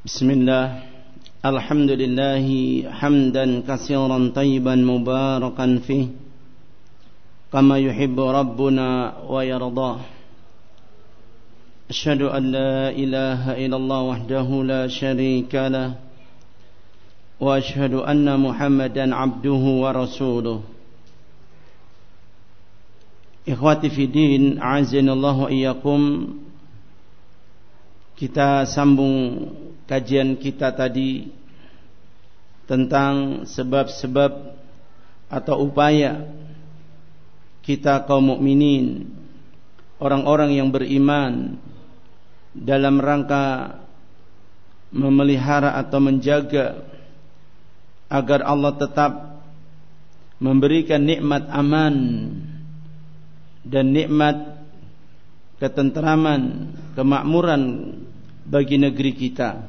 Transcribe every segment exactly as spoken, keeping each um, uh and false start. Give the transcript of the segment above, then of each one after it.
Bismillah, alhamdulillahi hamdan katsiran tayyiban mubarakan fih kama yuhibbu rabbuna wa yardah. Asyhadu an la ilaha illallah wahdahu la syarika lah wa asyhadu anna Muhammadan abduhu wa rasuluh. Ikhwati fi din, a'azzanallahu wa iyyakum. Kita sambung kajian kita tadi tentang sebab-sebab atau upaya kita kaum mukminin, orang-orang yang beriman, dalam rangka memelihara atau menjaga agar Allah tetap memberikan nikmat aman dan nikmat ketenteraman, kemakmuran bagi negeri kita,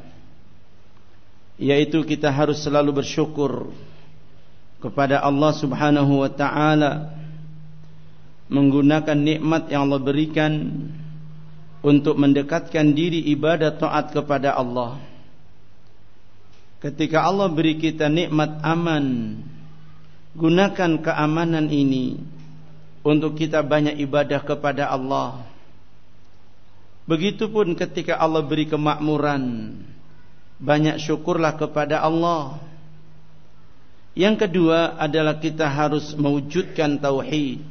yaitu kita harus selalu bersyukur kepada Allah Subhanahu wa ta'ala, menggunakan nikmat yang Allah berikan untuk mendekatkan diri ibadah taat kepada Allah. Ketika Allah beri kita nikmat aman, gunakan keamanan ini untuk kita banyak ibadah kepada Allah. Begitupun ketika Allah beri kemakmuran, banyak syukurlah kepada Allah. Yang kedua adalah kita harus mewujudkan tauhid.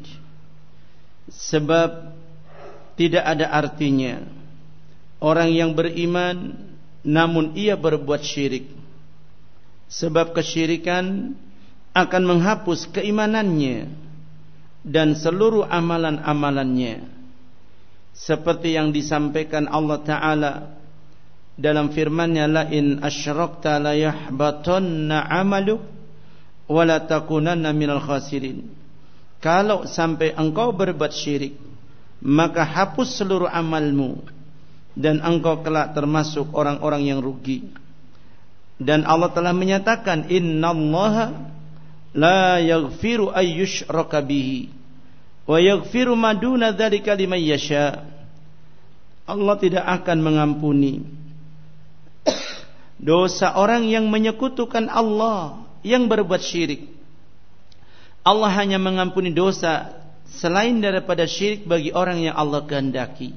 Sebab tidak ada artinya orang yang beriman namun ia berbuat syirik. Sebab kesyirikan akan menghapus keimanannya dan seluruh amalan-amalannya. Seperti yang disampaikan Allah Ta'ala dalam firman-Nya, la in asyrakta la yahbatanna 'amaluk wa la takunanna minal khasirin. Kalau sampai engkau berbuat syirik, maka hapus seluruh amalmu dan engkau kelak termasuk orang-orang yang rugi. Dan Allah telah menyatakan, innallaha la yaghfiru ay yushraka bihi wa yaghfiru ma duna dzalika liman yasha. Allah tidak akan mengampuni dosa orang yang menyekutukan Allah, yang berbuat syirik. Allah hanya mengampuni dosa selain daripada syirik bagi orang yang Allah kehendaki.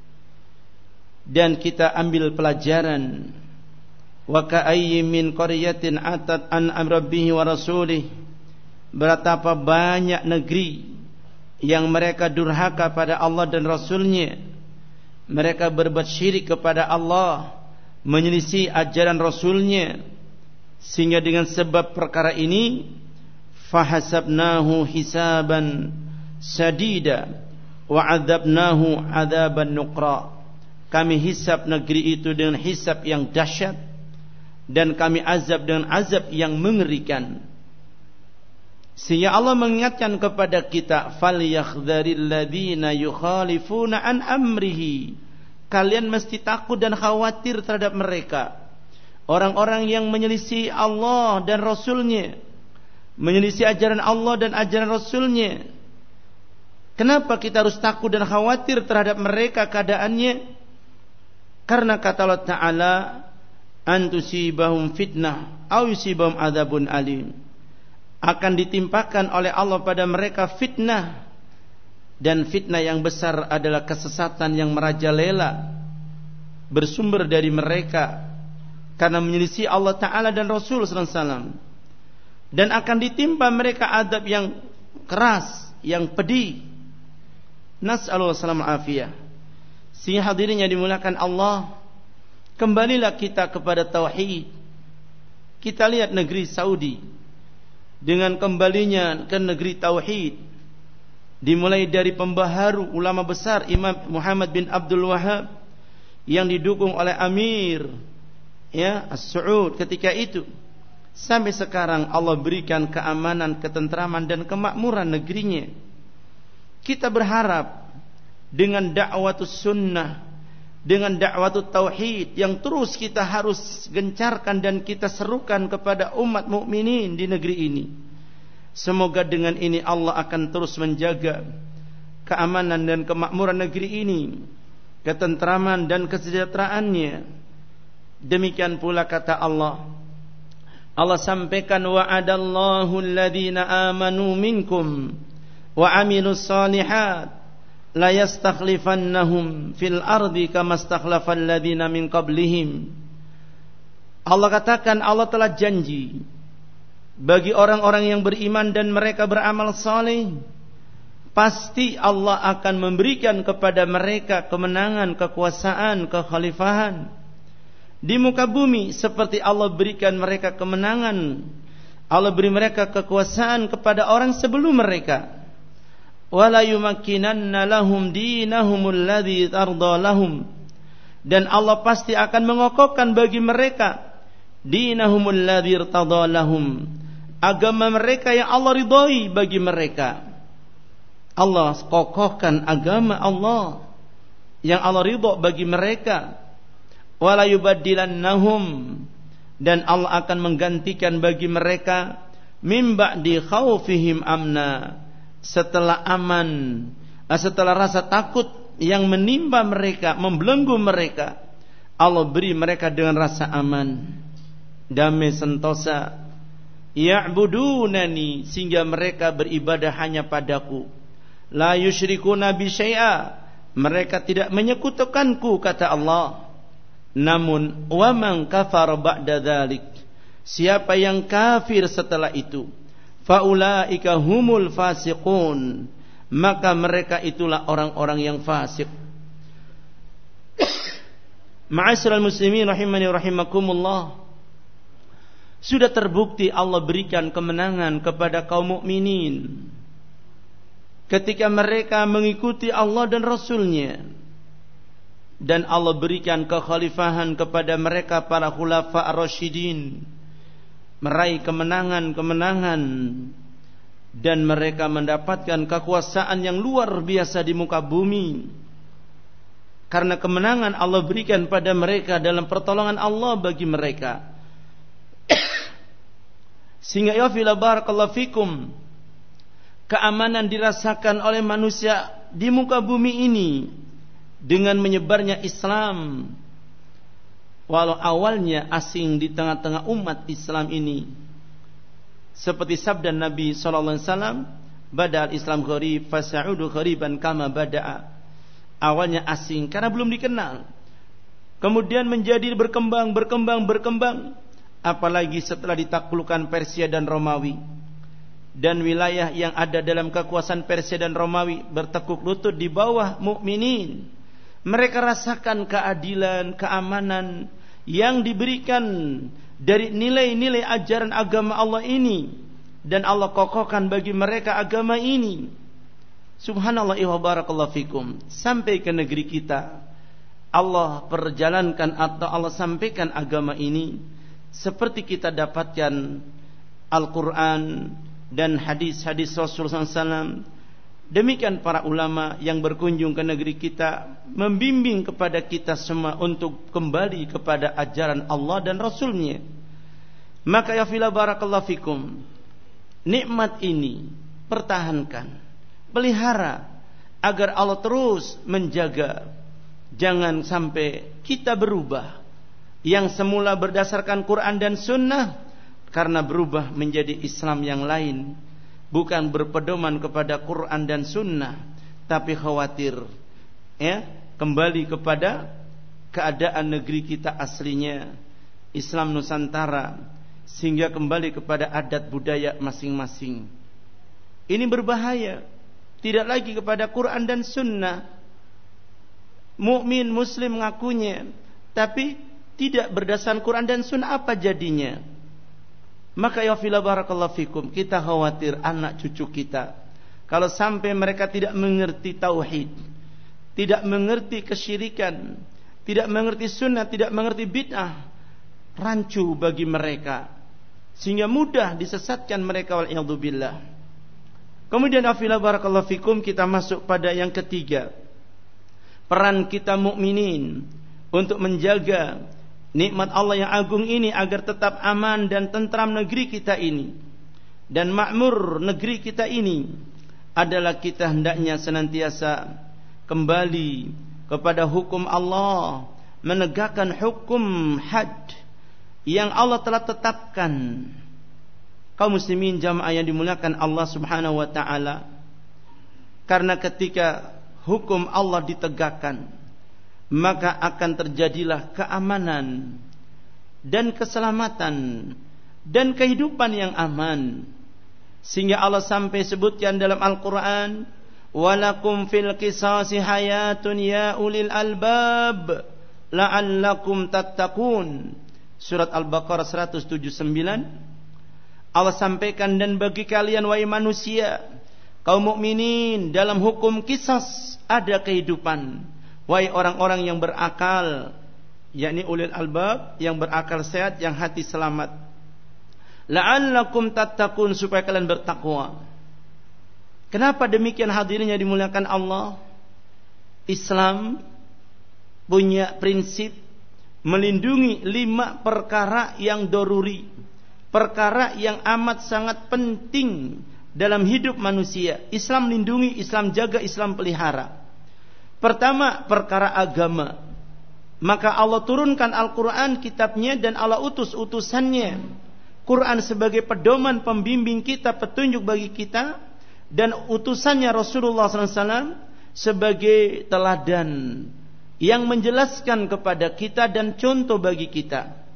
Dan kita ambil pelajaran, wa ka'ayyin min qaryatin atat an amrihi wa rasulih. Betapa banyak negeri yang mereka durhaka pada Allah dan Rasulnya. Mereka berbuat syirik kepada Allah, menyelisih ajaran Rasulnya. Sehingga dengan sebab perkara ini, fahasabnahu hisaban sadida wa adzabnahu adzaban nuqra. Kami hisab negeri itu dengan hisab yang dahsyat, dan kami azab dengan azab yang mengerikan. Sehingga Allah mengingatkan kepada kita, falyakhdzaril ladzina yukhalifuna an amrihi. Kalian mesti takut dan khawatir terhadap mereka, orang-orang yang menyelisih Allah dan Rasulnya, menyelisih ajaran Allah dan ajaran Rasulnya. Kenapa kita harus takut dan khawatir terhadap mereka keadaannya? Karena kata Allah Ta'ala, antusibahum fitnah aw yusibahum adzabun alim. Akan ditimpakan oleh Allah pada mereka fitnah, dan fitnah yang besar adalah kesesatan yang merajalela bersumber dari mereka karena menyelisih Allah Ta'ala dan Rasul sallallahu alaihi wasallam. Dan akan ditimpa mereka azab yang keras, yang pedih. Nas'alullah salam afiyah. Sehingga hadirin yang dimuliakan Allah, kembalilah kita kepada tauhid. Kita lihat negeri Saudi dengan kembalinya ke negeri tauhid, dimulai dari pembaharu ulama besar Imam Muhammad bin Abdul Wahhab yang didukung oleh Amir ya As-Saud ketika itu, sampai sekarang Allah berikan keamanan, ketentraman dan kemakmuran negerinya. Kita berharap dengan da'watus sunnah, dengan da'watul tauhid yang terus kita harus gencarkan dan kita serukan kepada umat mukminin di negeri ini. Semoga dengan ini Allah akan terus menjaga keamanan dan kemakmuran negeri ini, ketentraman dan kesejahteraannya, Demikian pula kata Allah, Allah sampaikan, wa'adallahu alladhina amanu minkum wa amilus salihat la yastakhlifannahum fil ardi kama stakhlafal ladzina min qablihim. Allah katakan, Allah telah janji bagi orang-orang yang beriman dan mereka beramal saleh, pasti Allah akan memberikan kepada mereka kemenangan, kekuasaan, kekhalifahan di muka bumi seperti Allah berikan mereka kemenangan, Allah beri mereka kekuasaan kepada orang sebelum mereka. Wala yumakkinanna lahum dinahumul ladzi tarda lahum, dan Allah pasti akan mengokohkan bagi mereka dinahumul ladzi tarda lahum, agama mereka yang Allah ridhai bagi mereka. Allah kokohkan agama Allah yang Allah ridha bagi mereka. Wala yubaddilannahum, dan Allah akan menggantikan bagi mereka mim ba'di khaufihim amna, setelah aman, setelah rasa takut yang menimpa mereka, membelenggu mereka, Allah beri mereka dengan rasa aman, damai sentosa. Ya'budunani, sehingga mereka beribadah hanya padaku. La yusyrikuna bi syai'a, mereka tidak menyekutukanku, kata Allah. Namun wa man kafara ba'da dzalik, siapa yang kafir setelah itu, faulaika humul fasiqun, maka mereka itulah orang-orang yang fasik. Ma'asyiral muslimin rahimani rahimakumullah, sudah terbukti Allah berikan kemenangan kepada kaum mukminin ketika mereka mengikuti Allah dan Rasulnya, dan Allah berikan kekhalifahan kepada mereka para khulafa ar-rasyidin, meraih kemenangan-kemenangan, dan mereka mendapatkan kekuasaan yang luar biasa di muka bumi karena kemenangan Allah berikan pada mereka dalam pertolongan Allah bagi mereka. Sehingga ya fila barakallahu fikum, keamanan dirasakan oleh manusia di muka bumi ini dengan menyebarnya Islam, walau awalnya asing di tengah-tengah umat Islam ini. Seperti sabda Nabi sallallahu alaihi wasallam, bada'al Islam gharib fasa'udu ghariban kama bada'a. Awalnya asing karena belum dikenal, kemudian menjadi berkembang, berkembang, berkembang, apalagi setelah ditaklukkan Persia dan Romawi, dan wilayah yang ada dalam kekuasaan Persia dan Romawi bertekuk lutut di bawah mukminin. Mereka rasakan keadilan, keamanan yang diberikan dari nilai-nilai ajaran agama Allah ini, dan Allah kokohkan bagi mereka agama ini. Subhanallah wa barakallahu fikum. Sampai ke negeri kita, Allah perjalankan atau Allah sampaikan agama ini seperti kita dapatkan Al-Quran dan hadis-hadis Rasulullah sallallahu alaihi wasallam. Demikian para ulama yang berkunjung ke negeri kita membimbing kepada kita semua untuk kembali kepada ajaran Allah dan Rasulnya. Maka ya fila barakallahu fikum, nikmat ini pertahankan, pelihara, agar Allah terus menjaga. Jangan sampai kita berubah yang semula berdasarkan Quran dan Sunnah karena berubah menjadi Islam yang lain, bukan berpedoman kepada Quran dan Sunnah, tapi khawatir ya kembali kepada keadaan negeri kita aslinya, Islam Nusantara, sehingga kembali kepada adat budaya masing-masing. Ini berbahaya. Tidak lagi kepada Quran dan Sunnah. Mukmin Muslim mengakunya, tapi tidak berdasarkan Quran dan Sunnah, apa jadinya? Maka ya fila barakallahu fikum, kita khawatir anak cucu kita kalau sampai mereka tidak mengerti tauhid, tidak mengerti kesyirikan, tidak mengerti sunnah, tidak mengerti bid'ah, rancu bagi mereka sehingga mudah disesatkan mereka, wal'iyadzubillah. Kemudian ya fila barakallahu fikum, kita masuk pada yang ketiga, peran kita mukminin untuk menjaga nikmat Allah yang agung ini agar tetap aman dan tentram negeri kita ini dan makmur negeri kita ini adalah kita hendaknya senantiasa kembali kepada hukum Allah menegakkan hukum had yang Allah telah tetapkan. Kaum muslimin jamaah yang dimuliakan Allah Subhanahu wa taala, karena ketika hukum Allah ditegakkan, maka akan terjadilah keamanan dan keselamatan dan kehidupan yang aman. Sehingga Allah sampai sebutkan dalam Al-Quran, walakum fil qisasi hayatun ya ulil albab la'allakum tattaqun. Surat Al-Baqarah seratus tujuh puluh sembilan. Allah sampaikan, dan bagi kalian wahai manusia, kaum mukminin, dalam hukum qisas ada kehidupan. Wahai orang-orang yang berakal, yakni ulil albab, yang berakal sehat, yang hati selamat. La'allakum tattaqun, supaya kalian bertakwa. Kenapa demikian hadirin yang dimuliakan Allah? Islam punya prinsip melindungi lima perkara yang doruri, perkara yang amat sangat penting dalam hidup manusia. Islam lindungi, Islam jaga, Islam pelihara. Pertama, perkara agama. Maka Allah turunkan Al-Quran, kitabnya, dan Allah utus utusannya. Quran sebagai pedoman pembimbing kita, petunjuk bagi kita, dan utusannya Rasulullah sallallahu alaihi wasallam sebagai teladan yang menjelaskan kepada kita dan contoh bagi kita.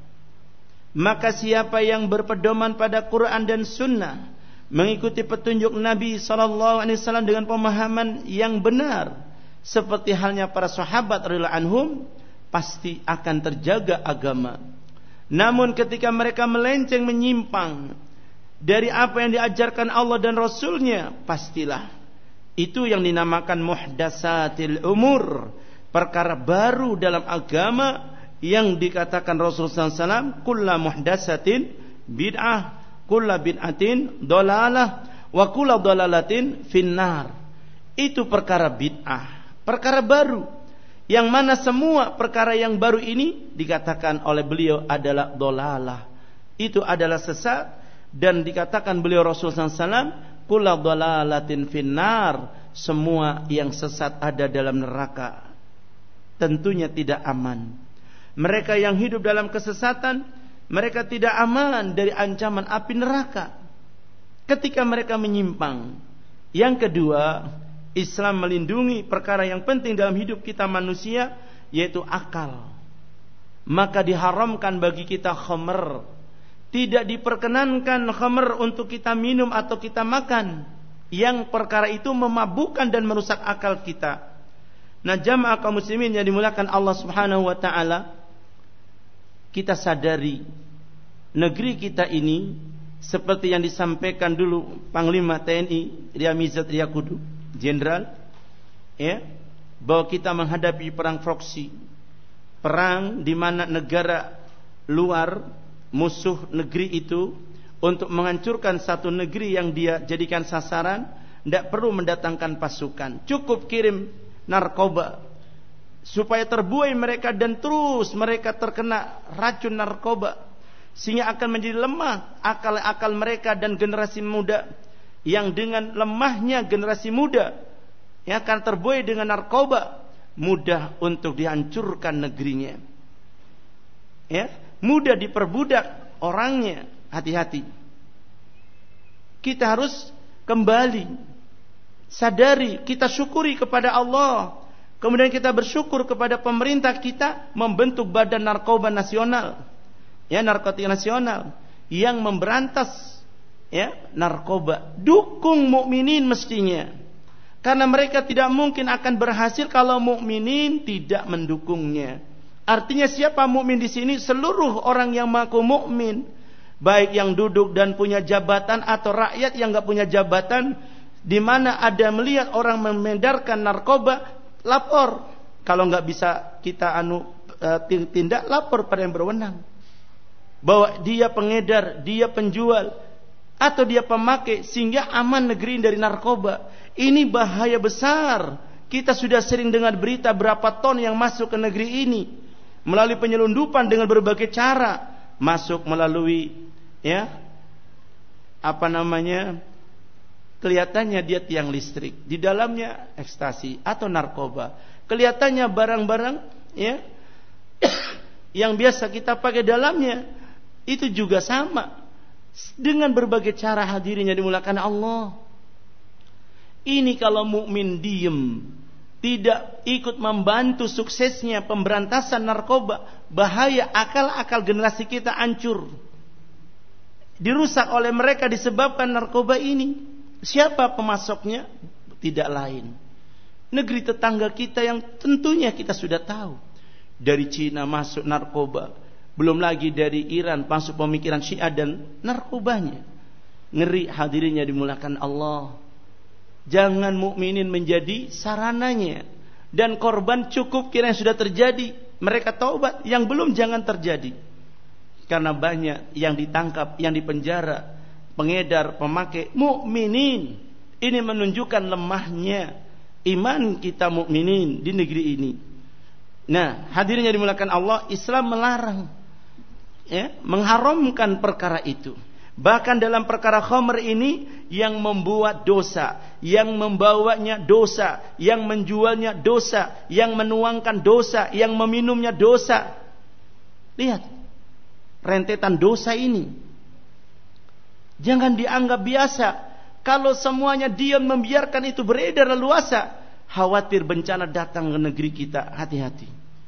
Maka siapa yang berpedoman pada Quran dan Sunnah, mengikuti petunjuk Nabi sallallahu alaihi wasallam dengan pemahaman yang benar, seperti halnya para sahabat radhiyallahu anhum, pasti akan terjaga agama. Namun ketika mereka melenceng, menyimpang dari apa yang diajarkan Allah dan Rasulnya, pastilah itu yang dinamakan muhdatsatil umur, perkara baru dalam agama, yang dikatakan Rasulullah sallallahu alaihi wasallam, kullu muhdatsatin bid'ah, kullu bid'atin dolalah, wa kullu dolalatin finnar. Itu perkara bid'ah, perkara baru, yang mana semua perkara yang baru ini dikatakan oleh beliau adalah dolalah, itu adalah sesat. Dan dikatakan beliau Rasulullah sallallahu alaihi wasallam, kullu dolalatin finnar, semua yang sesat ada dalam neraka. Tentunya tidak aman. Mereka yang hidup dalam kesesatan, mereka tidak aman dari ancaman api neraka ketika mereka menyimpang. Yang kedua, Islam melindungi perkara yang penting dalam hidup kita manusia, yaitu akal. Maka diharamkan bagi kita khamr. Tidak diperkenankan khamr untuk kita minum atau kita makan, yang perkara itu memabukkan dan merusak akal kita. Nah, jamaah kaum muslimin yang dimuliakan Allah Subhanahu wa taala, kita sadari negeri kita ini seperti yang disampaikan dulu Panglima T N I Ria Mizat Riyakudu, Jenderal, ya, bahwa kita menghadapi perang proksi, perang di mana negara luar, musuh negeri itu, untuk menghancurkan satu negeri yang dia jadikan sasaran, tidak perlu mendatangkan pasukan, cukup kirim narkoba supaya terbuai mereka dan terus mereka terkena racun narkoba, sehingga akan menjadi lemah akal-akal mereka dan generasi muda, yang dengan lemahnya generasi muda yang akan terbuai dengan narkoba, mudah untuk dihancurkan negerinya, ya, mudah diperbudak orangnya. Hati-hati. Kita harus kembali sadari, kita syukuri kepada Allah. Kemudian kita bersyukur kepada pemerintah kita membentuk Badan Narkoba Nasional, ya, narkotika nasional, yang memberantas, ya, narkoba. Dukung mukminin mestinya, karena mereka tidak mungkin akan berhasil kalau mukminin tidak mendukungnya. Artinya siapa mukmin di sini? Seluruh orang yang mengaku mukmin, baik yang duduk dan punya jabatan atau rakyat yang enggak punya jabatan, di mana ada melihat orang memedarkan narkoba, lapor. Kalau enggak bisa kita anu tindak, lapor pada yang berwenang bahwa dia pengedar, dia penjual, atau dia pemakai, sehingga aman negeri dari narkoba. Ini bahaya besar. Kita sudah sering dengar berita berapa ton yang masuk ke negeri ini melalui penyelundupan dengan berbagai cara, masuk melalui, ya, apa namanya, kelihatannya dia tiang listrik, di dalamnya ekstasi atau narkoba. Kelihatannya barang-barang, ya, yang biasa kita pakai dalamnya, itu juga sama. Dengan berbagai cara hadirinnya dimulakan Allah. Ini kalau mukmin diem, tidak ikut membantu suksesnya pemberantasan narkoba, bahaya, akal-akal generasi kita hancur. Dirusak oleh mereka disebabkan narkoba ini. Siapa pemasoknya? Tidak lain, negeri tetangga kita yang tentunya kita sudah tahu. Dari Cina masuk narkoba, belum lagi dari Iran masuk pemikiran Syiah dan narkobanya. Ngeri hadirinnya dimulakan Allah. Jangan mukminin menjadi sarananya, dan korban cukup kira yang sudah terjadi. Mereka taubat, yang belum jangan terjadi. Karena banyak yang ditangkap, yang dipenjara, pengedar, pemakai mukminin. Ini menunjukkan lemahnya iman kita mukminin di negeri ini. Nah, hadirinnya dimulakan Allah, Islam melarang, ya, mengharamkan perkara itu. Bahkan dalam perkara khamr ini, yang membuat dosa, yang membawanya dosa, yang menjualnya dosa, yang menuangkan dosa, yang meminumnya dosa. Lihat rentetan dosa ini. Jangan dianggap biasa. Kalau semuanya diam membiarkan itu beredar leluasa, khawatir bencana datang ke negeri kita. Hati-hati.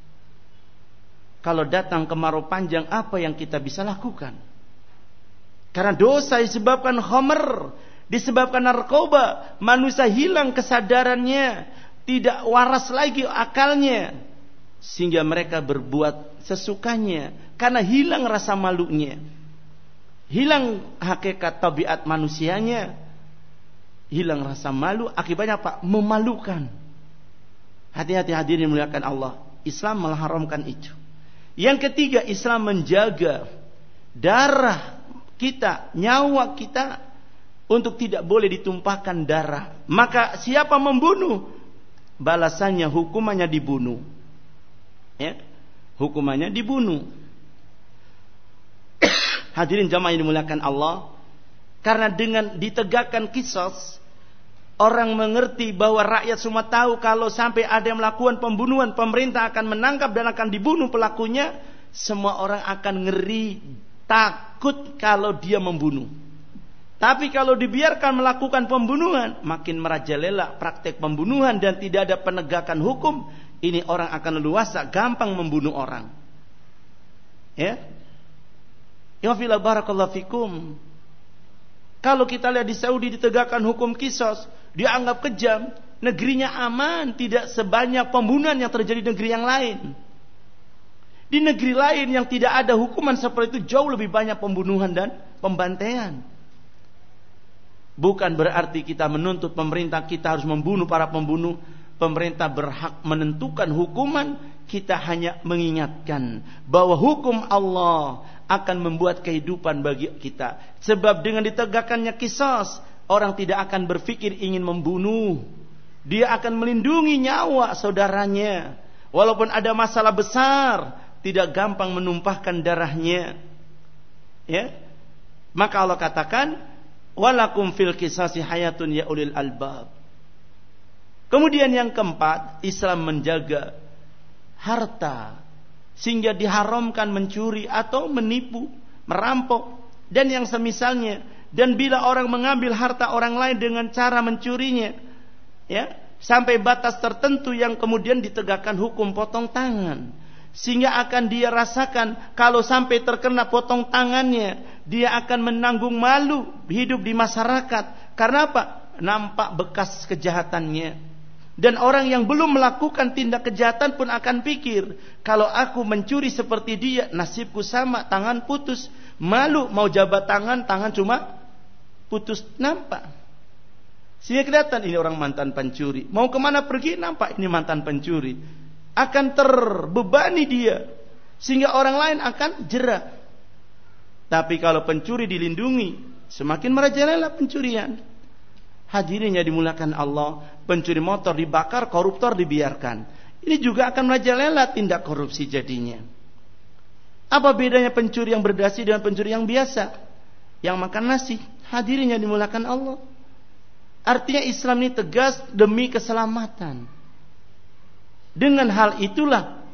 Kalau datang kemarau panjang, apa yang kita bisa lakukan? Karena dosa disebabkan khamr, disebabkan narkoba, manusia hilang kesadarannya, tidak waras lagi akalnya, sehingga mereka berbuat sesukanya karena hilang rasa malunya, hilang hakikat tabiat manusianya, hilang rasa malu. Akibatnya apa? Memalukan. Hati-hati hadirin muliakan Allah, Islam mengharamkan itu. Yang ketiga, Islam menjaga darah kita, nyawa kita, untuk tidak boleh ditumpahkan darah. Maka siapa membunuh, balasannya hukumannya dibunuh. Ya, hukumannya dibunuh. Hadirin jamaah yang dimuliakan Allah, karena dengan ditegakkan qisas, orang mengerti bahwa rakyat semua tahu kalau sampai ada yang melakukan pembunuhan, pemerintah akan menangkap dan akan dibunuh pelakunya. Semua orang akan ngeri, takut kalau dia membunuh. Tapi kalau dibiarkan melakukan pembunuhan, makin merajalela praktek pembunuhan dan tidak ada penegakan hukum, ini orang akan leluasa, gampang membunuh orang. Ya, ya fila barakallahu fikum. Kalau kita lihat di Saudi ditegakkan hukum qisas, dianggap kejam, negerinya aman, tidak sebanyak pembunuhan yang terjadi di negeri yang lain. Di negeri lain yang tidak ada hukuman seperti itu, jauh lebih banyak pembunuhan dan pembantaian. Bukan berarti kita menuntut pemerintah kita harus membunuh para pembunuh. Pemerintah berhak menentukan hukuman. Kita hanya mengingatkan bahwa hukum Allah akan membuat kehidupan bagi kita. Sebab dengan ditegakkannya qisas, orang tidak akan berpikir ingin membunuh. Dia akan melindungi nyawa saudaranya. Walaupun ada masalah besar, tidak gampang menumpahkan darahnya. Ya, maka Allah katakan, walakum fil qisasi hayatun ya ulil albab. Kemudian yang keempat, Islam menjaga harta, sehingga diharamkan mencuri atau menipu, merampok, dan yang semisalnya. Dan bila orang mengambil harta orang lain dengan cara mencurinya, ya, sampai batas tertentu yang kemudian ditegakkan hukum potong tangan, sehingga akan dia rasakan kalau sampai terkena potong tangannya, dia akan menanggung malu hidup di masyarakat. Karena apa? Nampak bekas kejahatannya. Dan orang yang belum melakukan tindak kejahatan pun akan pikir, kalau aku mencuri seperti dia, nasibku sama, tangan putus. Malu mau jabat tangan, tangan cuma putus, nampak. Sehingga kelihatan ini orang mantan pencuri. Mau kemana pergi, nampak ini mantan pencuri. Akan terbebani dia, sehingga orang lain akan jera. Tapi kalau pencuri dilindungi, semakin merajalela pencurian. Hadirinnya dimulakan Allah, pencuri motor dibakar, koruptor dibiarkan. Ini juga akan merajalela tindak korupsi jadinya. Apa bedanya pencuri yang berdasi dengan pencuri yang biasa, yang makan nasi? Hadirinnya dimulakan Allah. Artinya Islam ini tegas demi keselamatan. Dengan hal itulah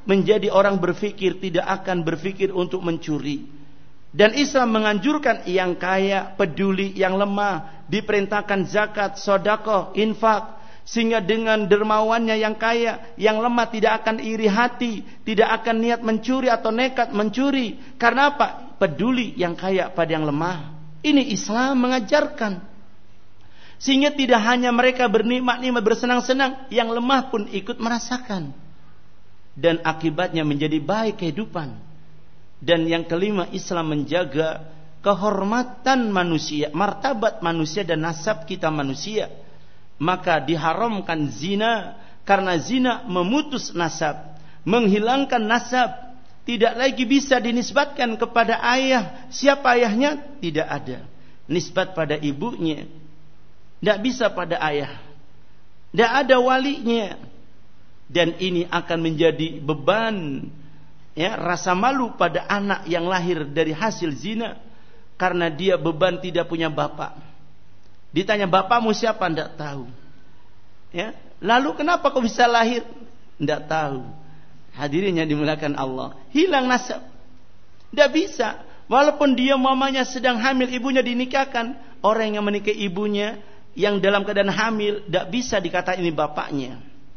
menjadi orang berfikir tidak akan berfikir untuk mencuri. Dan Islam menganjurkan yang kaya peduli yang lemah, diperintahkan zakat, sedekah, infak, sehingga dengan dermawannya yang kaya, yang lemah tidak akan iri hati, tidak akan niat mencuri atau nekat mencuri. Karena apa? Peduli yang kaya pada yang lemah. Ini Islam mengajarkan. Sehingga tidak hanya mereka bernikmat-nikmat bersenang-senang, yang lemah pun ikut merasakan. Dan akibatnya menjadi baik kehidupan. Dan yang kelima, Islam menjaga kehormatan manusia, martabat manusia dan nasab kita manusia. Maka diharamkan zina, karena zina memutus nasab, menghilangkan nasab. Tidak lagi bisa dinisbatkan kepada ayah. Siapa ayahnya? Tidak ada. Nisbat pada ibunya. Tidak bisa pada ayah. Tidak ada walinya. Dan ini akan menjadi beban, ya, rasa malu pada anak yang lahir dari hasil zina, karena dia beban tidak punya bapak. Ditanya bapakmu siapa? Tidak tahu. Ya, lalu kenapa kau bisa lahir? Tidak tahu. Hadirin yang dimuliakan Allah, hilang nasab. Tidak bisa. Walaupun dia mamanya sedang hamil, ibunya dinikahkan, orang yang menikahi ibunya yang dalam keadaan hamil tidak bisa dikatakan ini bapaknya.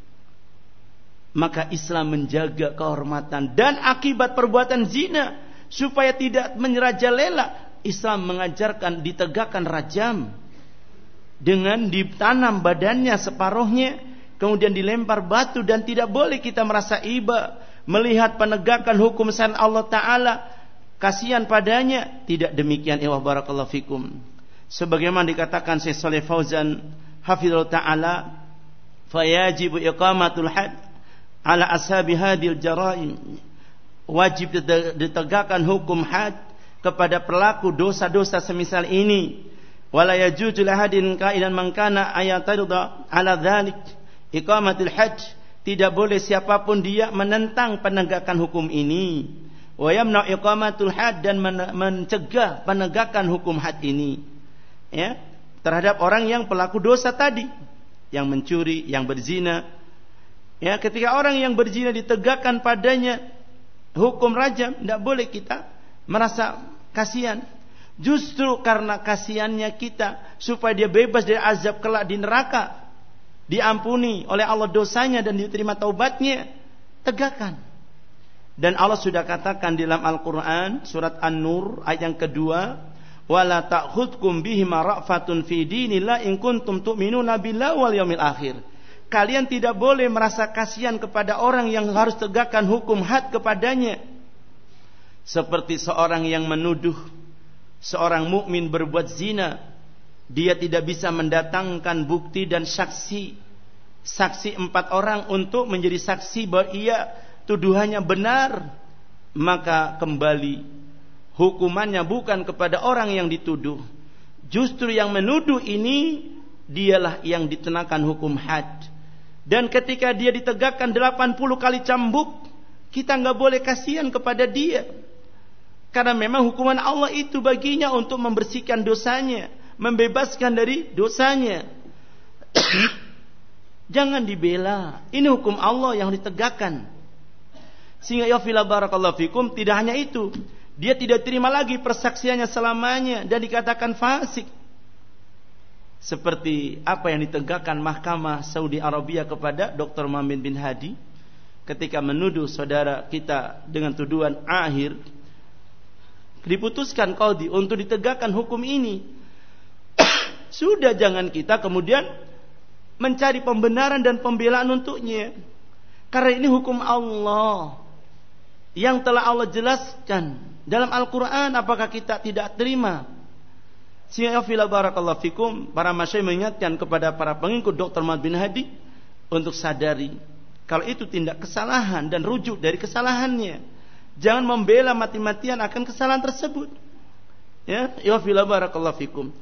Maka Islam menjaga kehormatan dan akibat perbuatan zina supaya tidak menyerajalela. Islam mengajarkan ditegakkan rajam dengan ditanam badannya separuhnya, kemudian dilempar batu, dan tidak boleh kita merasa iba melihat penegakan hukum syariat Allah Ta'ala, kasihan padanya. Tidak demikian. Ya barakallahu fikum. Sebagaimana dikatakan Syekh Shalih Fauzan hafizallahu ta'ala, fayajibu iqamatul had ala ashabi hadil jaraim, wajib ditegakkan hukum had kepada pelaku dosa-dosa semisal ini. Wala yajuzu lahadin qailan man kana ayatarda ala dzalik iqamatul had, tidak boleh siapapun dia menentang penegakan hukum ini. Wa yamna iqamatul had, dan mencegah penegakan hukum had ini, ya, terhadap orang yang pelaku dosa tadi, yang mencuri, yang berzina. Ya, ketika orang yang berzina ditegakkan padanya hukum rajam, tidak boleh kita merasa kasihan. Justru karena kasihannya kita, supaya dia bebas dari azab kelak di neraka, diampuni oleh Allah dosanya dan diterima taubatnya, tegakkan. Dan Allah sudah katakan dalam Al-Quran surat An-Nur ayat yang kedua, wala ta'khudkum bihima ra'fatun fi dinillah in kuntum tu'minuna billahi wal yawmil akhir. Kalian tidak boleh merasa kasihan kepada orang yang harus tegakkan hukum had kepadanya, seperti seorang yang menuduh seorang mukmin berbuat zina. Dia tidak bisa mendatangkan bukti dan saksi saksi empat orang untuk menjadi saksi bahwa ia tuduhannya benar. Maka kembali hukumannya bukan kepada orang yang dituduh. Justru yang menuduh ini dialah yang dikenakan hukum had. Dan ketika dia ditegakkan delapan puluh kali cambuk, kita enggak boleh kasihan kepada dia. Karena memang hukuman Allah itu baginya untuk membersihkan dosanya, membebaskan dari dosanya. Jangan dibela. Ini hukum Allah yang ditegakkan. Sehingga ya fila barakallahu fikum, tidak hanya itu, dia tidak terima lagi persaksiannya selamanya dan dikatakan fasik. Seperti apa yang ditegakkan Mahkamah Saudi Arabia kepada doktor Muhammad bin Hadi ketika menuduh saudara kita dengan tuduhan akhir. Diputuskan qadhi untuk ditegakkan hukum ini. Sudah, jangan kita kemudian mencari pembenaran dan pembelaan untuknya. Karena ini hukum Allah yang telah Allah jelaskan dalam Al-Quran. Apakah kita tidak terima? Sehingga fila barakallahu fikum, para masyayikh mengingatkan kepada para pengikut doktor Muhammad bin Hadi untuk sadari kalau itu tindak kesalahan dan rujuk dari kesalahannya. Jangan membela mati-matian akan kesalahan tersebut. Ya, ya fila barakallahu fikum.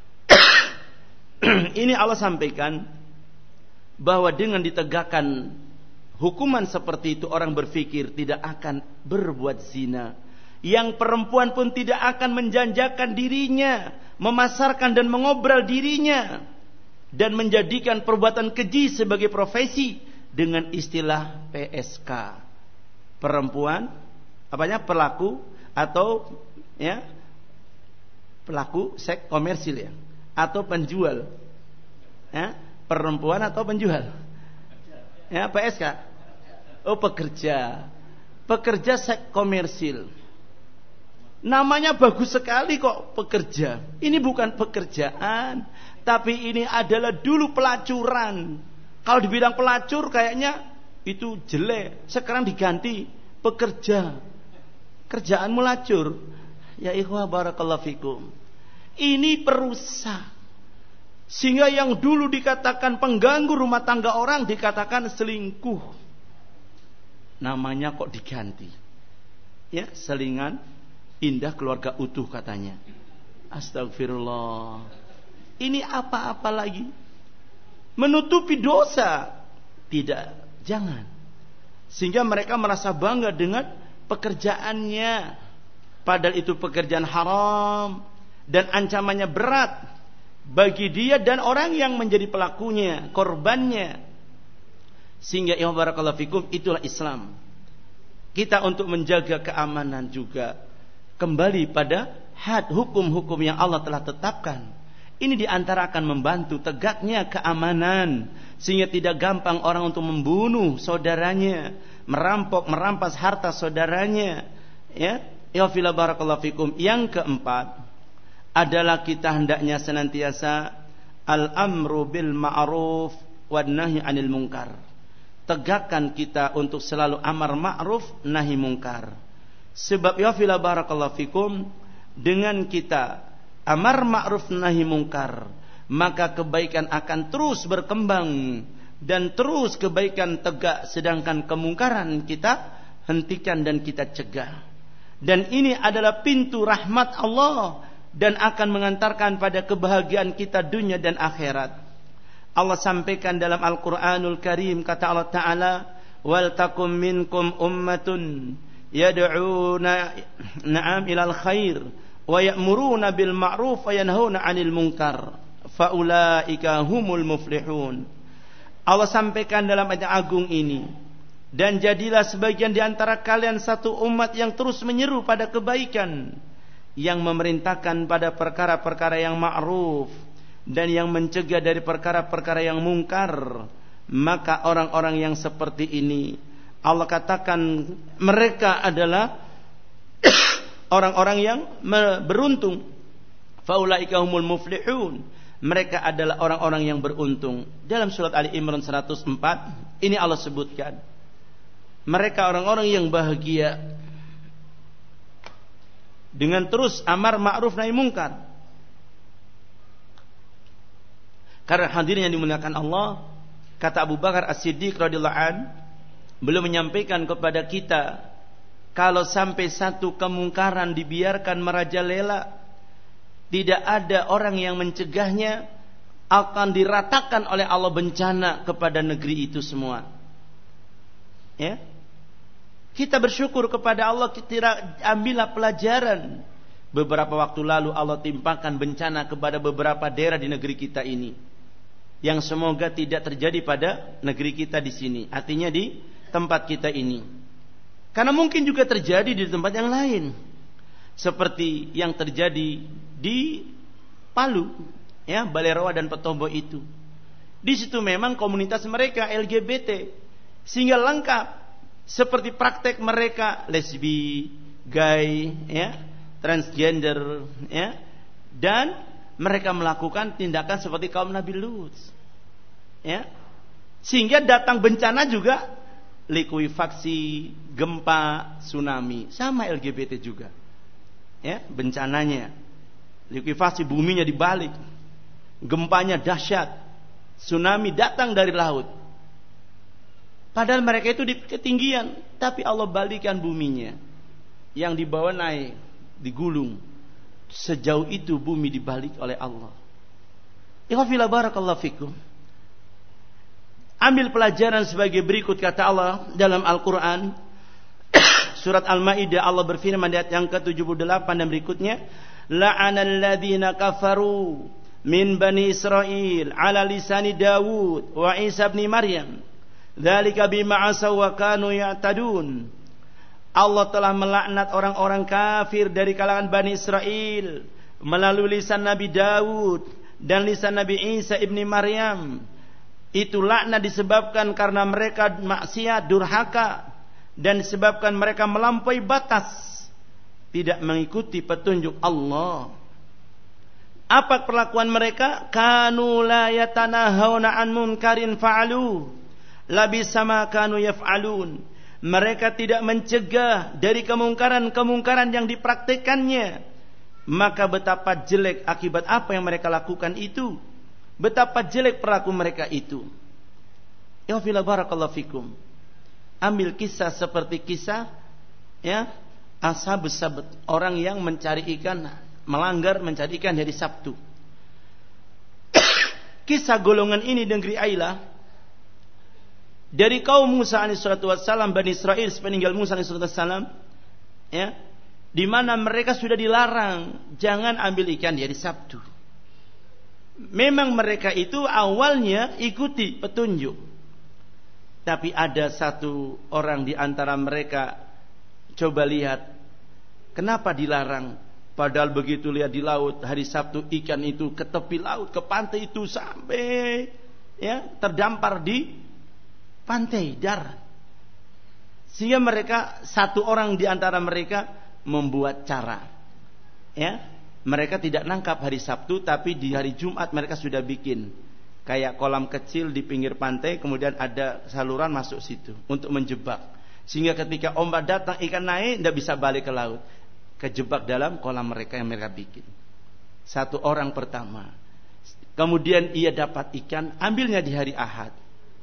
Ini Allah sampaikan bahwa dengan ditegakkan hukuman seperti itu, orang berpikir tidak akan berbuat zina. Yang perempuan pun tidak akan menjanjakan dirinya, memasarkan dan mengobrol dirinya, dan menjadikan perbuatan keji sebagai profesi dengan istilah P S K. perempuan, apanya pelaku atau ya pelaku seks komersil ya, atau penjual, ya perempuan atau penjual, ya P S K, oh pekerja, pekerja seks komersil. Namanya bagus sekali kok, pekerja. Ini bukan pekerjaan, tapi ini adalah dulu pelacuran. Kalau dibilang pelacur kayaknya itu jelek. Sekarang diganti pekerja. Kerjaan melacur. Ya ikhwah barakallahu fikum. Ini perusak. Sehingga yang dulu dikatakan pengganggu rumah tangga orang dikatakan selingkuh. Namanya kok diganti. Ya, selingan indah keluarga utuh katanya. Astagfirullah. Ini apa-apa lagi? Menutupi dosa? Tidak, jangan. Sehingga mereka merasa bangga dengan pekerjaannya, padahal itu pekerjaan haram dan ancamannya berat bagi dia dan orang yang menjadi pelakunya, korbannya. Sehingga ya barakallahu fikum, itulah Islam. Kita untuk menjaga keamanan juga kembali pada had hukum-hukum yang Allah telah tetapkan. Ini diantara akan membantu tegaknya keamanan, sehingga tidak gampang orang untuk membunuh saudaranya, merampok, merampas harta saudaranya. Ya, ya fila barakallahu fikum. Yang keempat adalah kita hendaknya senantiasa al-amru bil ma'ruf wan nahyi 'anil munkar. Tegakkan kita untuk selalu amar ma'ruf nahi munkar. Sebab ya fila barakallahu fikum, dengan kita amar ma'ruf nahi munkar, maka kebaikan akan terus berkembang dan terus kebaikan tegak, sedangkan kemungkaran kita hentikan dan kita cegah. Dan ini adalah pintu rahmat Allah dan akan mengantarkan pada kebahagiaan kita dunia dan akhirat. Allah sampaikan dalam Al-Qur'anul Karim, kata Allah Ta'ala, wal takum minkum ummatun yad'una na'am ilal khair wa ya'muruna bil ma'ruf wa yanhauna 'anil munkar faulaika humul muflihun. Allah sampaikan dalam ayat agung ini, dan jadilah sebagian di antara kalian satu umat yang terus menyeru pada kebaikan, yang memerintahkan pada perkara-perkara yang ma'ruf dan yang mencegah dari perkara-perkara yang mungkar. Maka orang-orang yang seperti ini Allah katakan mereka adalah orang-orang yang beruntung. Faulaika humul muflihun. Mereka adalah orang-orang yang beruntung. Dalam surat Ali Imran seratus empat ini Allah sebutkan mereka orang-orang yang bahagia dengan terus amar ma'ruf nahi munkar. Karena hadirin yang dimuliakan Allah, kata Abu Bakar As-Siddiq radhiyallahu an, beliau menyampaikan kepada kita, kalau sampai satu kemungkaran dibiarkan merajalela, tidak ada orang yang mencegahnya, akan diratakan oleh Allah bencana kepada negeri itu semua. Ya, kita bersyukur kepada Allah, kita ambillah pelajaran. Beberapa waktu lalu Allah timpakan bencana kepada beberapa daerah di negeri kita ini, yang semoga tidak terjadi pada negeri kita di sini. Artinya di tempat kita ini. Karena mungkin juga terjadi di tempat yang lain, seperti yang terjadi di Palu, ya, Balerawa dan Petobo itu. Di situ memang komunitas mereka L G B T, sehingga lengkap seperti praktek mereka lesbi, gay, ya, transgender, ya, dan mereka melakukan tindakan seperti kaum Nabi Lut, ya, sehingga datang bencana juga, likuifaksi, gempa, tsunami, sama L G B T juga, ya, bencananya, likuifaksi, buminya dibalik, gempanya dahsyat, tsunami datang dari laut. Padahal mereka itu di ketinggian, tapi Allah balikan buminya, yang di bawah naik, digulung. Sejauh itu bumi dibalik oleh Allah. Ikhwafillah barakallahu fikum. Ambil pelajaran sebagai berikut, kata Allah dalam Al-Quran surat Al-Ma'idah, Allah berfirman di ayat yang ke tujuh puluh delapan dan berikutnya, la'anal ladzina kafaru min bani Israil ala lisani Dawud wa Isa ibn Maryam dzalika bima asaw wa kanu ya'tadun Allah telah melaknat orang-orang kafir dari kalangan Bani Israel melalui lisan Nabi Daud dan lisan Nabi Isa ibni Maryam. Itu laknat disebabkan karena mereka maksiat, durhaka, dan disebabkan mereka melampaui batas, tidak mengikuti petunjuk Allah. Apa perlakuan mereka? Kanu la yatanahawna an munkarin fa'alu labisa ma kanu yaf'alun. Mereka tidak mencegah dari kemungkaran-kemungkaran yang dipraktekannya. Maka betapa jelek akibat apa yang mereka lakukan itu. Betapa jelek perilaku mereka itu. Ya fila barakallahu fikum. Ambil kisah seperti kisah ya ashabus sabt, orang yang mencari ikan, melanggar mencari ikan hari Sabtu. Kisah golongan ini di negeri Ailah dari kaum Musa alaihi salatu wassalam, Bani Israel sepeninggal Musa alaihi salatu wassalam, ya, di mana mereka sudah dilarang jangan ambil ikan di hari Sabtu. Memang mereka itu awalnya ikuti petunjuk, tapi ada satu orang di antara mereka, coba lihat kenapa dilarang, padahal begitu lihat di laut hari Sabtu ikan itu ke tepi laut, ke pantai itu sampai ya terdampar di pantai darat. Sehingga mereka, satu orang di antara mereka membuat cara, ya, mereka tidak nangkap hari Sabtu, tapi di hari Jumat mereka sudah bikin kayak kolam kecil di pinggir pantai, kemudian ada saluran masuk situ untuk menjebak, sehingga ketika ombak datang ikan naik tidak bisa balik ke laut, kejebak dalam kolam mereka yang mereka bikin. Satu orang pertama, kemudian ia dapat ikan, ambilnya di hari Ahad.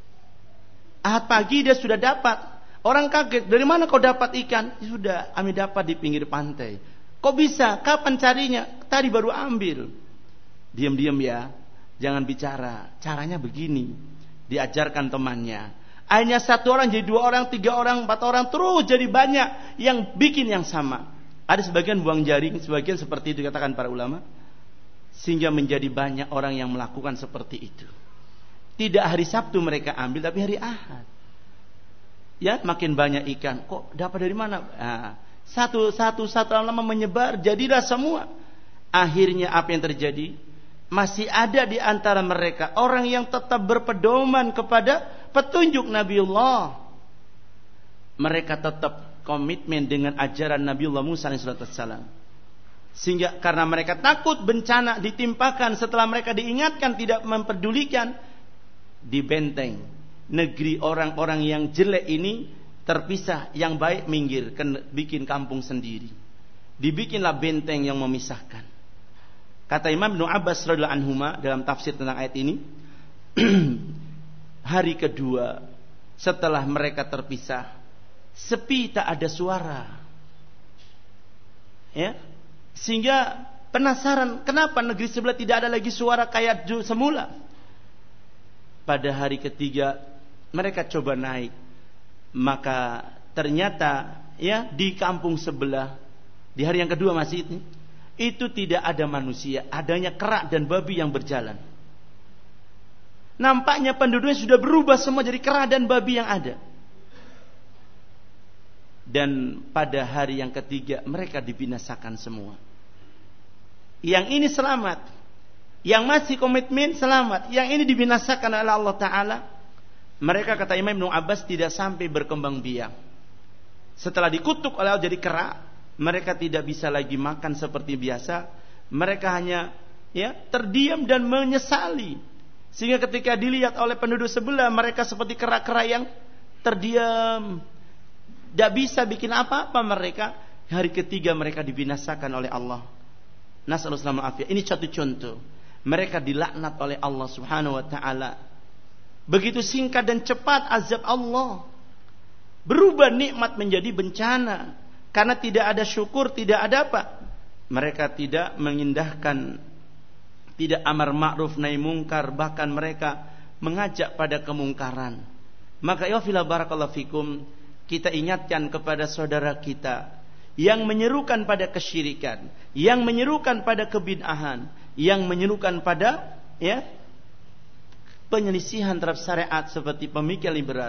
Ahad pagi dia sudah dapat. Orang kaget, dari mana kau dapat ikan? Sudah, kami dapat di pinggir pantai. Kok bisa? Kapan carinya? Tadi baru ambil. Diam-diam ya, jangan bicara. Caranya begini, diajarkan temannya. Akhirnya satu orang jadi dua orang, tiga orang, empat orang, terus jadi banyak yang bikin yang sama. Ada sebagian buang jaring, sebagian seperti itu dikatakan para ulama, sehingga menjadi banyak orang yang melakukan seperti itu. Tidak hari Sabtu mereka ambil, tapi hari Ahad. Ya, makin banyak ikan. Kok dapat dari mana? Nah, satu satu satu lama menyebar, jadilah semua. Akhirnya apa yang terjadi? Masih ada di antara mereka orang yang tetap berpedoman kepada petunjuk Nabiullah. Mereka tetap komitmen dengan ajaran Nabiullah Musa alaihi wasallam. Sehingga karena mereka takut bencana ditimpakan setelah mereka diingatkan tidak mempedulikan, di benteng negeri orang-orang yang jelek ini terpisah, yang baik minggir, bikin kampung sendiri. Dibikinlah benteng yang memisahkan. Kata Imam Ibnu Abbas radhiyallahu anhuma dalam tafsir tentang ayat ini, hari kedua setelah mereka terpisah, sepi, tak ada suara. Ya, sehingga penasaran kenapa negeri sebelah tidak ada lagi suara kayak semula. Pada hari ketiga mereka coba naik, maka ternyata ya di kampung sebelah, di hari yang kedua masih itu, itu tidak ada manusia, adanya kera dan babi yang berjalan. Nampaknya penduduknya sudah berubah semua jadi kera dan babi yang ada. Dan pada hari yang ketiga mereka dibinasakan semua. Yang ini selamat, yang masih komitmen selamat, yang ini dibinasakan oleh Allah Ta'ala. Mereka, kata Imam Ibnu Abbas, tidak sampai berkembang biak. Setelah dikutuk oleh Allah jadi kera, mereka tidak bisa lagi makan seperti biasa. Mereka hanya ya terdiam dan menyesali. Sehingga ketika dilihat oleh penduduk sebelah, mereka seperti kera-kera yang terdiam, tidak bisa bikin apa-apa mereka. Hari ketiga mereka dibinasakan oleh Allah. Nasallahu alaihi wasallam. Ini satu contoh. Mereka dilaknat oleh Allah Subhanahu wa taala. Begitu singkat dan cepat azab Allah. Berubah nikmat menjadi bencana karena tidak ada syukur, tidak ada apa? Mereka tidak mengindahkan, tidak amar ma'ruf nahi mungkar, bahkan mereka mengajak pada kemungkaran. Maka ya fila barakallahu fikum, kita ingatkan kepada saudara kita yang menyerukan pada kesyirikan, yang menyerukan pada kebid'ahan, yang menyerukan pada ya penyelisihan terhadap syariat seperti pemikiran liberal.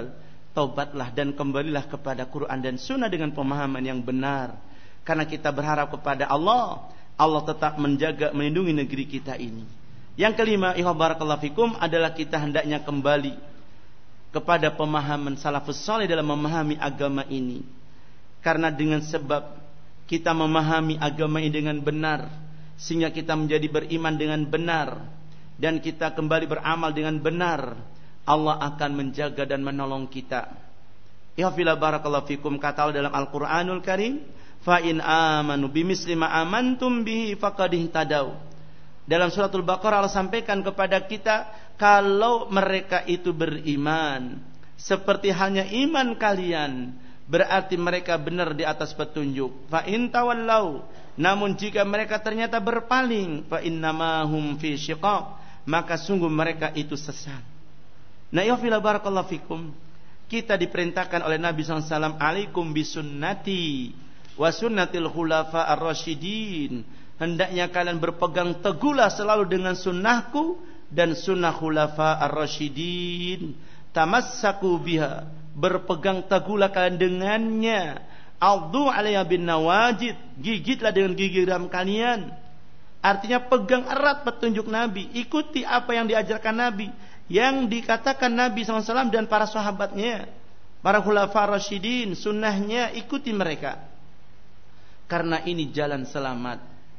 Taubatlah dan kembalilah kepada Quran dan Sunnah dengan pemahaman yang benar. Karena kita berharap kepada Allah, Allah tetap menjaga, melindungi negeri kita ini. Yang kelima, ikhwan barakallahu fikum, adalah kita hendaknya kembali kepada pemahaman salafus saleh dalam memahami agama ini. Karena dengan sebab kita memahami agama ini dengan benar, sehingga kita menjadi beriman dengan benar, dan kita kembali beramal dengan benar, Allah akan menjaga dan menolong kita. Ya fila barakallahu fikum, kata Allah dalam Al-Qur'anul Karim, fa in amanu bimisli ma amantum bihi faqad ihtadaw. Dalam suratul Baqarah Allah sampaikan kepada kita, kalau mereka itu beriman seperti halnya iman kalian, berarti mereka benar di atas petunjuk. Fa in tawallau, namun jika mereka ternyata berpaling, fa innamahum fi syiqaq, maka sungguh mereka itu sesat. Nah, ya fila barakallahu fikum, kita diperintahkan oleh Nabi shallallahu alaihi wasallam, alaikum bisunnati wa sunnatil khulafa ar-rasyidin. Hendaknya kalian berpegang teguhlah selalu dengan sunnahku dan sunnah khulafa ar-rasyidin. Tamassaku biha, berpegang teguhlah kalian dengannya. Addu 'alaiha bin nawajid, gigitlah dengan gigi geram kalian. Artinya pegang erat petunjuk Nabi, ikuti apa yang diajarkan Nabi, yang dikatakan Nabi shallallahu alaihi wasallam dan para sahabatnya, para khulafa rasyidin, sunnahnya, ikuti mereka. Karena ini jalan selamat.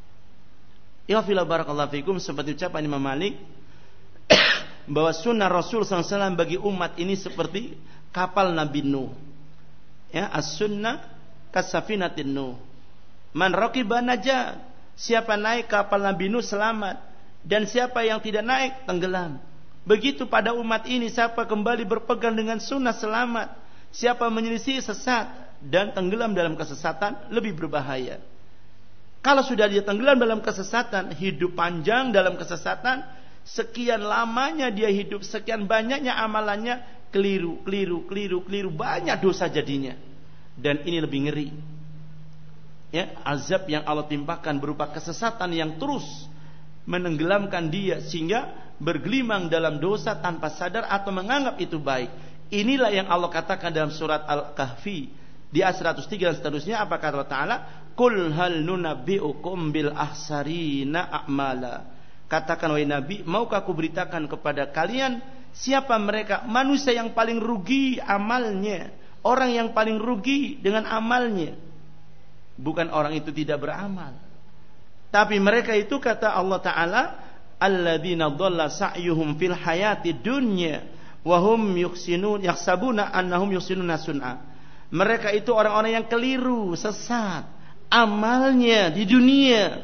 Ya fila barakallahu fikum, seperti ucapan Imam Malik bahwa sunnah Rasul shallallahu alaihi wasallam bagi umat ini seperti kapal Nabi Nuh. Ya, as-sunnah kasafinatin Nuh. Man raqiba najah, siapa naik kapal Nabi Nuh selamat, dan siapa yang tidak naik tenggelam. Begitu pada umat ini, siapa kembali berpegang dengan sunnah selamat, siapa menyelisih sesat dan tenggelam dalam kesesatan lebih berbahaya. Kalau sudah dia tenggelam dalam kesesatan, hidup panjang dalam kesesatan, sekian lamanya dia hidup, sekian banyaknya amalannya, keliru, keliru, keliru, keliru, banyak dosa jadinya. Dan ini lebih ngeri. Ya, azab yang Allah timpakan berupa kesesatan yang terus menenggelamkan dia sehingga bergelimang dalam dosa tanpa sadar atau menganggap itu baik. Inilah yang Allah katakan dalam surat Al-Kahfi di ayat seratus tiga dan seterusnya. Apa kata Allah Ta'ala? Qul hal nunabbi'ukum bil ahsarina a'mala. Katakan wahai Nabi, maukah aku beritakan kepada kalian siapa mereka manusia yang paling rugi amalnya, orang yang paling rugi dengan amalnya. Bukan orang itu tidak beramal, tapi mereka itu, kata Allah Ta'ala, alladzina dhalla sa'yuhum fil hayati dunya wa hum yuhsinun yahsabuna annahum yuhsinuna sun'a. Mereka itu orang-orang yang keliru, sesat amalnya di dunia,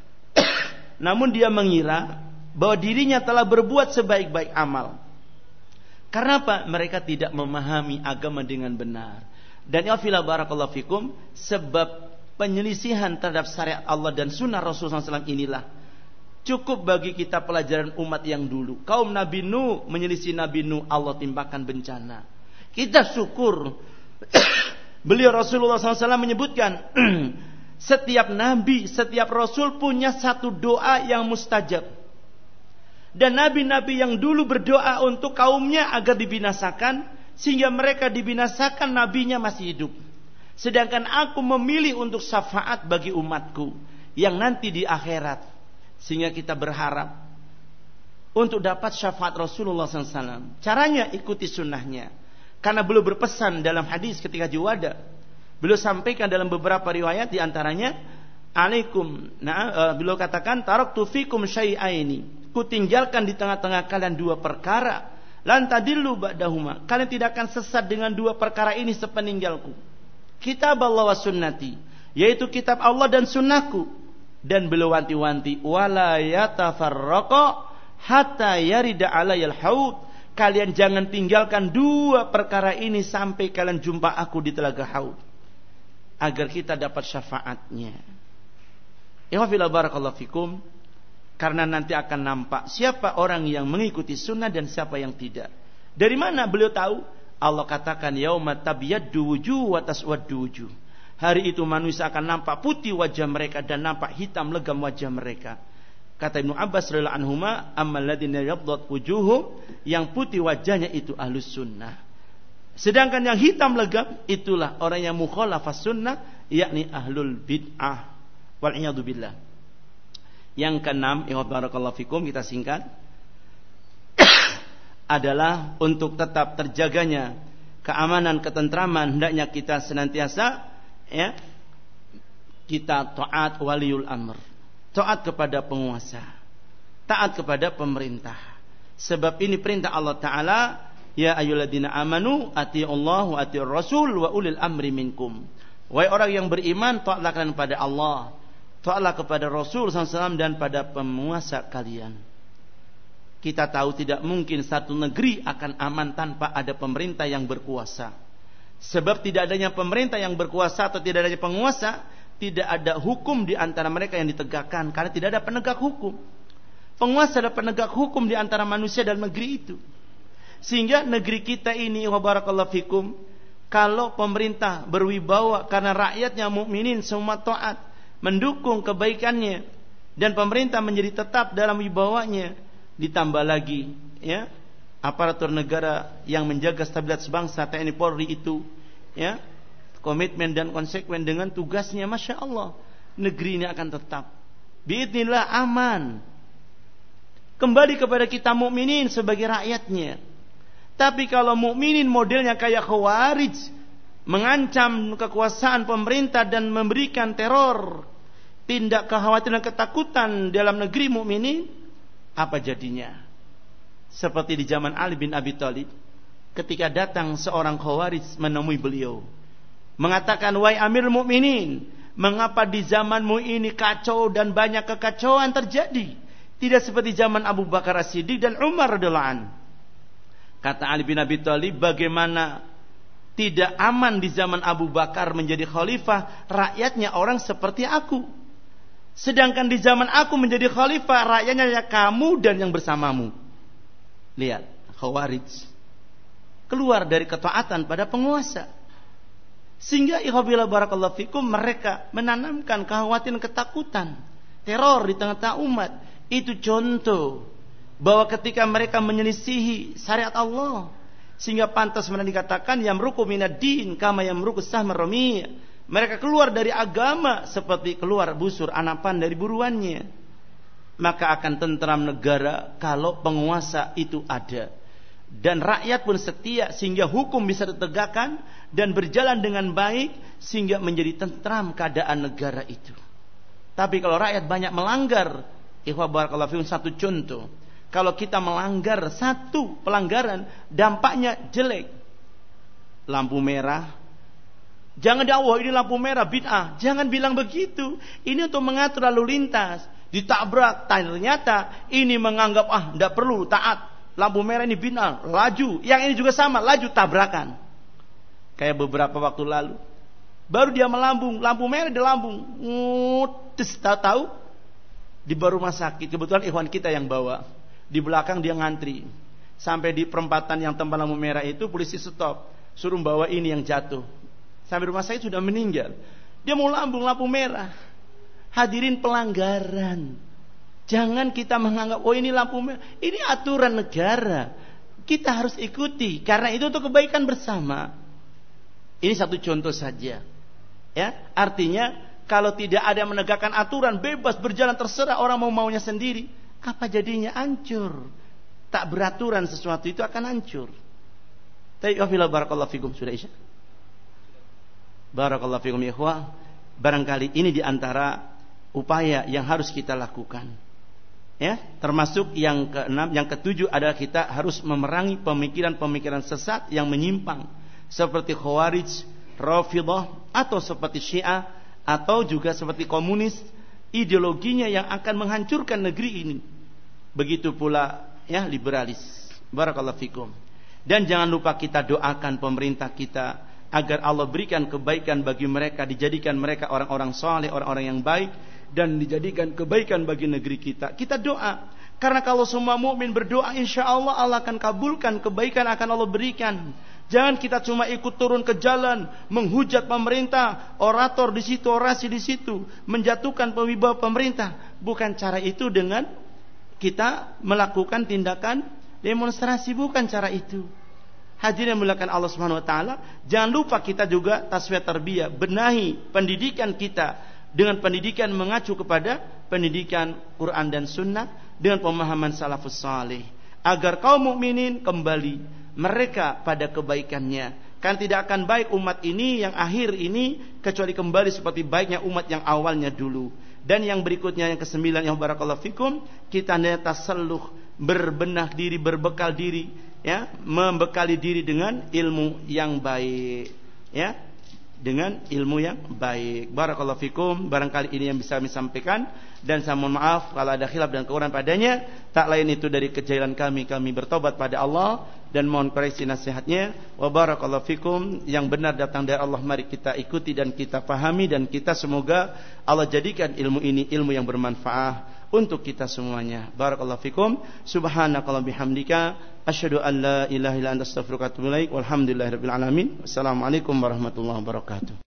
namun dia mengira bahwa dirinya telah berbuat sebaik-baik amal. Karena apa? Mereka tidak memahami agama dengan benar. Dan ya fila barakallahu fikum, sebab penyelisihan terhadap syariat Allah dan sunnah Rasulullah shallallahu alaihi wasallam inilah cukup bagi kita pelajaran umat yang dulu. Kaum Nabi Nuh menyelisih Nabi Nuh, Allah timpakan bencana. Kita syukur beliau Rasulullah shallallahu alaihi wasallam menyebutkan setiap nabi, setiap rasul punya satu doa yang mustajab. Dan nabi-nabi yang dulu berdoa untuk kaumnya agar dibinasakan, sehingga mereka dibinasakan, nabinya masih hidup. Sedangkan aku memilih untuk syafaat bagi umatku yang nanti di akhirat. Sehingga kita berharap untuk dapat syafaat Rasulullah shallallahu alaihi wasallam. Caranya ikuti sunnahnya. Karena beliau berpesan dalam hadis ketika Juwada, beliau sampaikan dalam beberapa riwayat, di antaranya alaikum, nah, uh, beliau katakan taraktu fikum syai'aini, ku tinggalkan di tengah-tengah kalian dua perkara, lan tadillu ba'dahuma, kalian tidak akan sesat dengan dua perkara ini sepeninggalku. Kitab Allah wa sunnati, yaitu kitab Allah dan sunnahku. Dan beliau wanti-wanti, wala yatafarraqa hatta yarida alayal haud, kalian jangan tinggalkan dua perkara ini sampai kalian jumpa aku di telaga haud, agar kita dapat syafaatnya. Ya wafila barakallahu fikum. Karena nanti akan nampak siapa orang yang mengikuti sunnah dan siapa yang tidak. Dari mana beliau tahu? Allah katakan yauma tabyaddu wujuh wa taswaddu wujuh. Hari itu manusia akan nampak putih wajah mereka dan nampak hitam legam wajah mereka. Kata Ibnu Abbas radhiyallahu anhuma, ammal ladzina yabdhat wujuhum, yang putih wajahnya itu ahlus sunnah. Sedangkan yang hitam legam itulah orang yang mukhalafas sunnah, yakni ahlul bid'ah. Wal'iyadu billah. Yang keenam, ya barakallahu fikum, kita singkat, adalah untuk tetap terjaganya keamanan, ketentraman, hendaknya kita senantiasa ya kita taat waliul amr, taat kepada penguasa, taat kepada pemerintah. Sebab ini perintah Allah Ta'ala, ya ayyuhalladzina amanu atii'ullah wa atii'ur rasul wa ulil amri minkum. Wahai orang yang beriman, taatlah kalian kepada Allah, taatlah kepada Rasul sallallahu alaihi wasallam dan pada penguasa kalian. Kita tahu tidak mungkin satu negeri akan aman tanpa ada pemerintah yang berkuasa. Sebab tidak adanya pemerintah yang berkuasa atau tidak adanya penguasa, tidak ada hukum di antara mereka yang ditegakkan, karena tidak ada penegak hukum. Penguasa adalah penegak hukum di antara manusia dan negeri itu. Sehingga negeri kita ini, wa barakallahu fikum, kalau pemerintah berwibawa karena rakyatnya mukminin semua taat, mendukung kebaikannya, dan pemerintah menjadi tetap dalam wibawanya, ditambah lagi ya aparatur negara yang menjaga stabilitas bangsa, T N I Polri itu ya komitmen dan konsekuen dengan tugasnya, masya Allah, negeri ini akan tetap biidznillah aman. Kembali kepada kita mukminin sebagai rakyatnya. Tapi kalau mukminin modelnya kayak Khawarij, mengancam kekuasaan pemerintah dan memberikan teror, tindak kekhawatiran, ketakutan dalam negeri mukminin, apa jadinya? Seperti di zaman Ali bin Abi Thalib, ketika datang seorang Khawarij menemui beliau, mengatakan, wahai Amirul Mukminin, mengapa di zamanmu ini kacau dan banyak kekacauan terjadi, tidak seperti zaman Abu Bakar As-Siddiq dan Umar radhiyallahu anhu? Kata Ali bin Abi Thalib, bagaimana tidak aman di zaman Abu Bakar menjadi khalifah, rakyatnya orang seperti aku. Sedangkan di zaman aku menjadi khalifah, rakyatnya ya kamu dan yang bersamamu. Lihat, Khawarij keluar dari ketaatan pada penguasa. Sehingga ikhwabillah barakallahu fikum, mereka menanamkan kekhawatiran, ketakutan, teror di tengah-tengah umat. Itu contoh bahwa ketika mereka menyelisihi syariat Allah, sehingga pantas mana dikatakan yamruku minad din kama yamruku sahmar rami. Mereka keluar dari agama seperti keluar busur anapan dari buruannya. Maka akan tentram negara kalau penguasa itu ada, dan rakyat pun setia, sehingga hukum bisa ditegakkan dan berjalan dengan baik, sehingga menjadi tentram keadaan negara itu. Tapi kalau rakyat banyak melanggar, ikhwah barakallahu fikum, satu contoh, kalau kita melanggar satu pelanggaran, dampaknya jelek. Lampu merah, jangan dakwah ini lampu merah bid'ah, jangan bilang begitu. Ini untuk mengatur lalu lintas. Ditabrak, ternyata ini menganggap ah tidak perlu taat, lampu merah ini bid'ah, laju. Yang ini juga sama, laju, tabrakan. Kayak beberapa waktu lalu, baru dia melambung, lampu merah di lambung, ngutis, tahu-tahu di baru rumah sakit. Kebetulan ikhwan kita yang bawa, di belakang dia ngantri sampai di perempatan yang tempat lampu merah itu, polisi stop, suruh bawa ini yang jatuh. Sampai rumah sakit sudah meninggal, dia mau lambung lampu merah. Hadirin, pelanggaran. Jangan kita menganggap oh ini lampu merah, ini aturan negara, kita harus ikuti karena itu untuk kebaikan bersama. Ini satu contoh saja ya. Artinya kalau tidak ada yang menegakkan aturan, bebas berjalan terserah orang mau maunya sendiri, apa jadinya? Hancur. Tak beraturan sesuatu itu akan hancur. Tapi wafillah barakallahu fikum. Sudah isya? Barakallahu fikum ya ikhwah. Barangkali ini diantara upaya yang harus kita lakukan ya. Termasuk yang keenam, yang ketujuh adalah kita harus memerangi pemikiran-pemikiran sesat yang menyimpang, seperti Khawarij, Rafidhah, atau seperti Syiah, atau juga seperti komunis, ideologinya yang akan menghancurkan negeri ini. Begitu pula ya liberalis. Barakallahu fikum. Dan jangan lupa kita doakan pemerintah kita agar Allah berikan kebaikan bagi mereka, dijadikan mereka orang-orang saleh, orang-orang yang baik, dan dijadikan kebaikan bagi negeri kita. Kita doa, karena kalau semua mukmin berdoa, insya Allah Allah akan kabulkan, kebaikan akan Allah berikan. Jangan kita cuma ikut turun ke jalan, menghujat pemerintah, orator di situ, orasi di situ, menjatuhkan pewibawa pemerintah. Bukan cara itu dengan kita melakukan tindakan demonstrasi, bukan cara itu. Hadirin yang dimuliakan Allah Subhanahu wa taala, jangan lupa kita juga tasfiyah tarbiyah, benahi pendidikan kita dengan pendidikan mengacu kepada pendidikan Quran dan Sunnah dengan pemahaman salafus saleh, agar kaum mukminin kembali mereka pada kebaikannya. Kan tidak akan baik umat ini yang akhir ini kecuali kembali seperti baiknya umat yang awalnya dulu. Dan yang berikutnya yang kesembilan, yang barakallahu fikum, kita hendaknya tasalluh, berbenah diri, berbekal diri, ya, membekali diri dengan ilmu yang baik, ya, dengan ilmu yang baik. Barakallahu fikum. Barangkali ini yang bisa kami sampaikan, dan saya mohon maaf kalau ada khilaf dan kekurangan padanya. Tak lain itu dari kejahilan kami, kami bertobat pada Allah dan mohon koreksi nasihatnya. Wa barakallahu fikum. Yang benar datang dari Allah, mari kita ikuti dan kita pahami, dan kita semoga Allah jadikan ilmu ini ilmu yang bermanfaat untuk kita semuanya. Barakallahu fikum. Subhanakallah bihamdika, asyhadu an la ilaha illa anta astaghfiruka wa atubu ilaik. Walhamdulillahirabbil alamin. Wassalamualaikum warahmatullahi wabarakatuh.